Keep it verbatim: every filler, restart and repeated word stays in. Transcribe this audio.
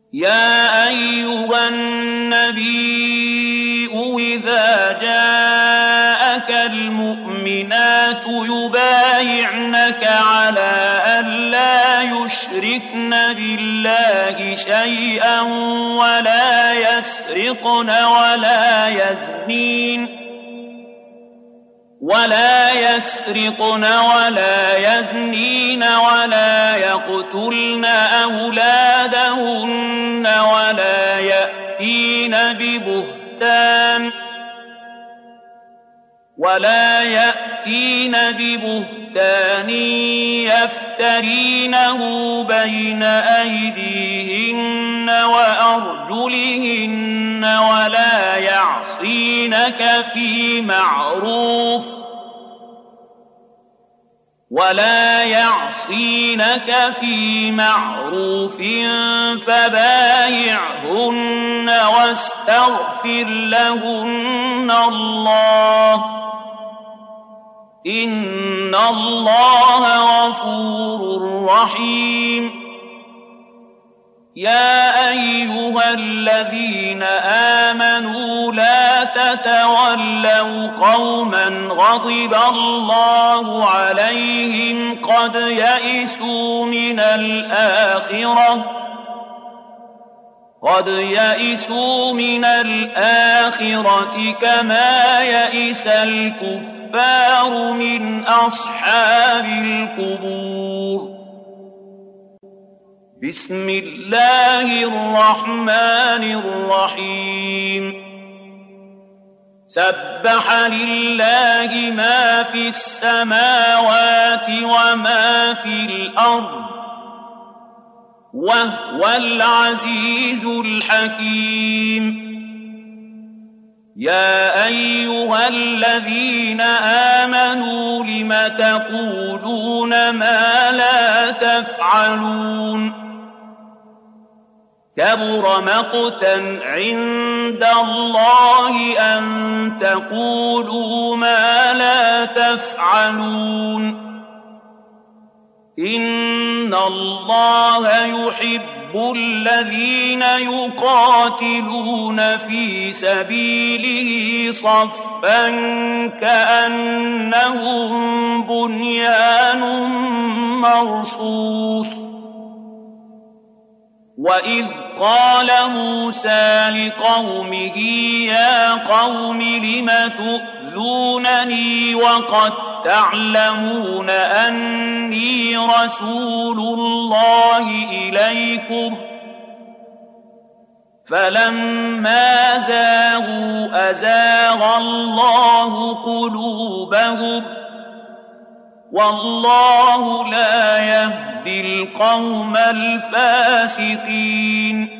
يا أيها النبي إذا جاءك المؤمنات يبايعنك على أن لا يشركن بالله شيئا ولا يسرقن ولا يزنين ولا يسرقن ولا يزنين ولا يقتلن أولادهن ولا يأتين ببهتان ولا يأتين ببهتان يفترينه بين أيديهن وأرجلهن ولا يعصينك في معروف ولا يعصينك في معروف فبايعهن واستغفر لهن الله إن الله غفور رحيم. يا أيها الذين آمنوا لا تتولوا قوما غضب الله عليهم قد يئسوا من الآخرة قد يئسوا من الآخرة كما يئس الكفار من أصحاب القبور. بسم الله الرحمن الرحيم. سبح لله ما في السماوات وما في الأرض وهو العزيز الحكيم. يا أيها الذين آمنوا لم تقولون ما لا تفعلون كبر مقتا عند الله أن تقولوا ما لا تفعلون إن الله يحب الذين يقاتلون في سبيله صفا كأنهم بنيان مرصوص. وإذ قال موسى لقومه يا قوم لم تؤذونني وقد تعلمون أني رسول الله إليكم فلما زاغوا أزاغ الله قلوبهم والله لا يهدي القوم الفاسقين.